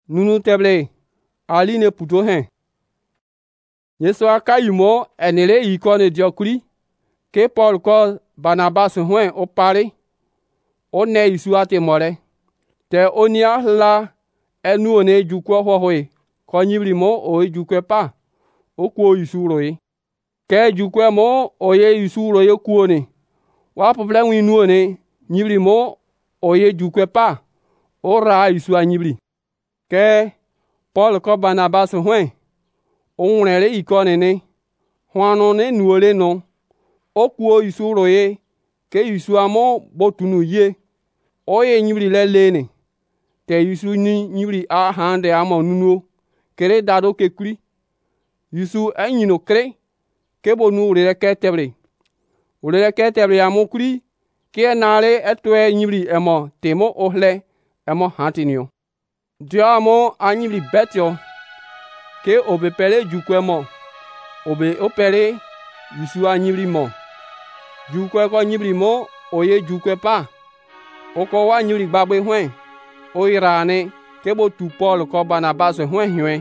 nunu teble ali ne puto hen. Yesu aka yumo enele iko ne diokuri ke Paul ko Barnabas hwen o pare o ne Yesu ate more te onia la enu one jukwo hohoe ko nyibri mo o jukwe pa o ku Yesu roye ke jukwe mo o ye Yesu roye ku ne wa pople wi nu one nyibri mo o ye jukwe pa o ra Yesu anyibri ke Paul ko Barnabas hwen o nwere iko ne hwano ne nuole no o ku Yesu roye ke Yesu amo botunu ye o ye nyibri le ne te Yesu ni nyibri a hande amo nuno kere dado ke kuri Yesu anyino kre ke bonu re ke tebre ore ke tebre amo kuri ke nare etwe nyibri emo temo ohle emo hatinio dia amo anyibri betio ke obe pere jukwe mo obe opere Yesu anyibri mo jukwe ko nyibri mo oye jukwe pa oko wa nyibri gbagbe hwen o irane ke bo tu Paul ko Barnabas hwen hwen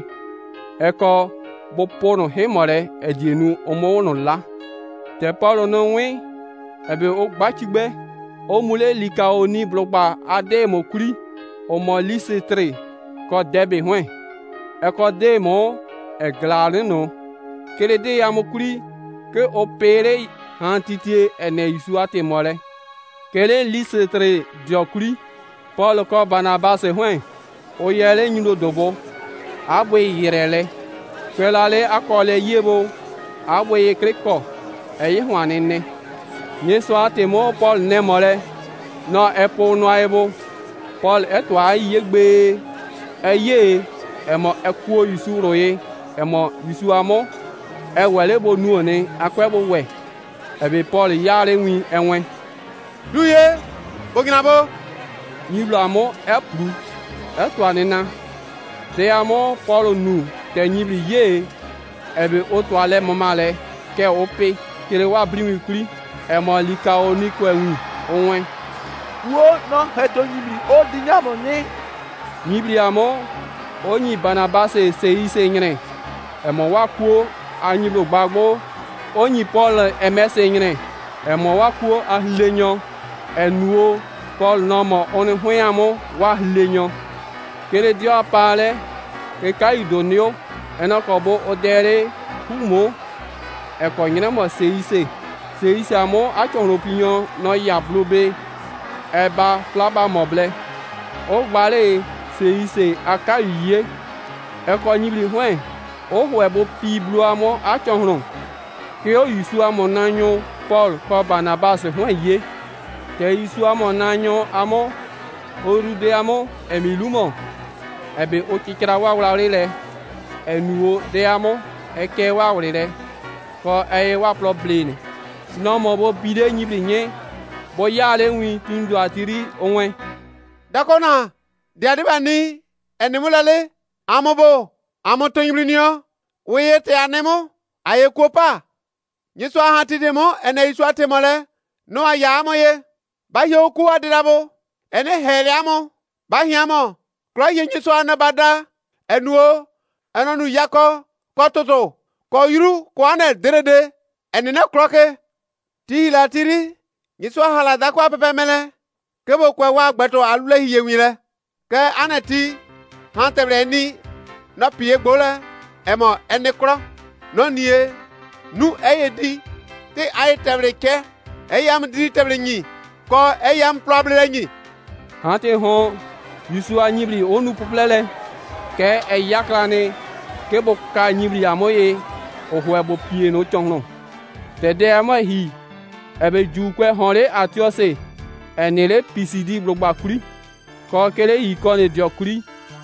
eko bo pono hemore edienu omo no la te Paul no wi ebe o gbachigbe o mule lika oni blogba ade mo kuri o mo Listre ko debe hwen eko de mo eglare no kere de amokuri ke opere hantitie ene Yesu ate more kere Listre diokuri Paul ko Barnabas hwen o yele nyulo dobo abwe yirele kwelale akole yebo abwe kriko eyi hwanene Yesu ate mo Paul ne more no epo no ayebo Paul etwa yegbe eye emo ekuo Yesu roye emo Yesu amo ewele bo nuone akwebo we ebe Paul yare wi enwe duye boginabo nyiblo amo epru etwa nena te amo Paul nu te nyibli ye ebe oto ale momale ke ope kere wa brimi kuri emo lika oni kwenwi onwe wo no heto nyibli o dinyamo ni nyibli amo onyi Barnabas se ise nyre emo wa kuo anyiblo gbagbo onyi Paul emese nyre emo wa kuo ahlenyo enuo Paul nomo oni hweamo wa hlenyo kere dio apale ke kaidonio enoko bo odere humo eko nyina mo seise amo achon opinion no yablobe eba flaba moble o gbare seise akaye eko nyibli hwen o hwebo piblu amo achon ron ke o Yesu amo nanyo Paul ko Barnabas hwen ye ke Yesu amo nanyo amo orude amo emilumo ebe o kikira wa wurare enuo de amo eke wa wurare ko eye wa problem no mo bo bide nyibli nye bo yale wi tundu atiri onwe dakona de adibani enemulale amobo amoto nyiblinio we te anemo aye kopa Yesu ahatidemo ene Yesu atemole no aya amoye ba yoku adirabo ene hele amo ba hiamo klo ye Yesu anabada enuo enonu yako kototo ko yuru ko ane derede enene kroke ti la tiri Yesu hala da kwa pepe mele kebo kwa wa gbeto alule hiye wile ke aneti hantebre ni no pie gbole emo ene kro no nie nu eyedi te ay tebre ke eyam di tebre nyi ko eyam problem nyi hante ho Yesu anyibli onu poplele ke eyakrane ke bo ka nyibli amoye o hwebo pie no chongno te de amo hi ebe jukwe hore atiose enele pisidi blogba kuri ko kele ikone diokuri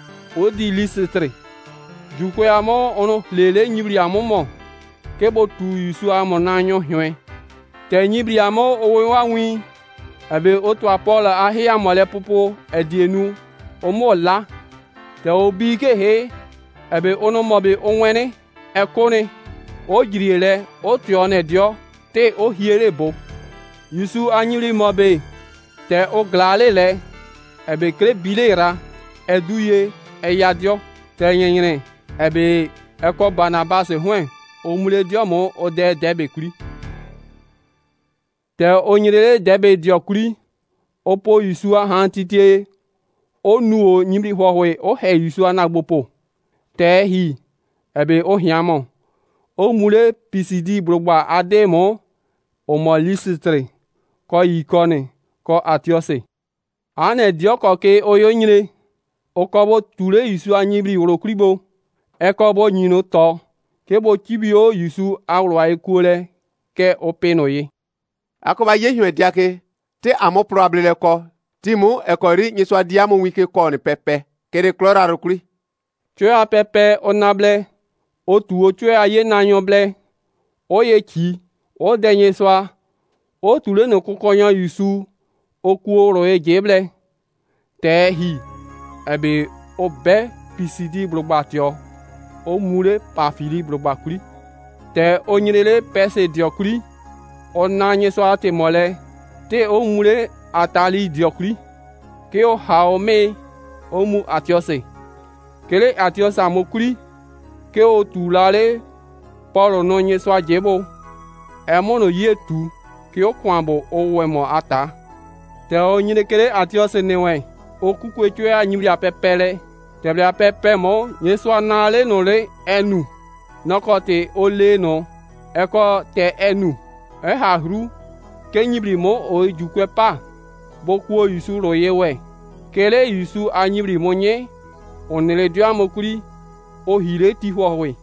o di Listre jukwe amo ono lele nyibli amomo ke bo tu Yesu amo nanyo hwe te nyibli amo o wa wi ebe otu Paul ahia mole popo edienu omo la te obi ke he ebe ono mobe onwene ekone o jiriele o tione dio te o hiere bo Yesu anyiri mobe te o glale le ebe kre bilera eduye eyadio te nyenyere ebe eko Barnabas hwen omule diomo ode debe kuri te onyere debe diokuri opo Yisua hantite onu nyimri howe o he Yisua na gbopo te hi ebe o hiamo o mule Pisidi brogba ademo o mo Listre ko Ikone ko Atiose ane dioko ke oyo nyire o ko bo ture Yisua nyimri orokribo e ko bo nyino to ke bo kibio Yisu awro ekule ke openoye akoba yehu ediake te amo probable ko timu ekori nyiswa diamo wike ko ni pepe kede klora rokuri tue a pepe onable o tuo tue a ye nanyo ble o ye ki o denye swa o tule no kukonyo Yisu o kuoro e jeble te hi ebe o be Pisidi brogbatio o mure Pafili brogbakuri te o nyirele pese diokuri o nanye swa te mole te o mure Atali diokuri ke o haome o mu Atiose kele Atiosa mokuri ke o tulale Paulo no nye swa jebo emono ye tu ke o kwambo o wemo ata te o nyine kele Atiose newe o kukwe chwe a nyimri apepele te bla pepe mo nye swa nale no le enu nokote o le no eko te enu e hahru ke nyibri mo o jukwe pa boku Yisu ro yewe kele Yisu anyibri mo nye onele dio amokuri o hire ti howe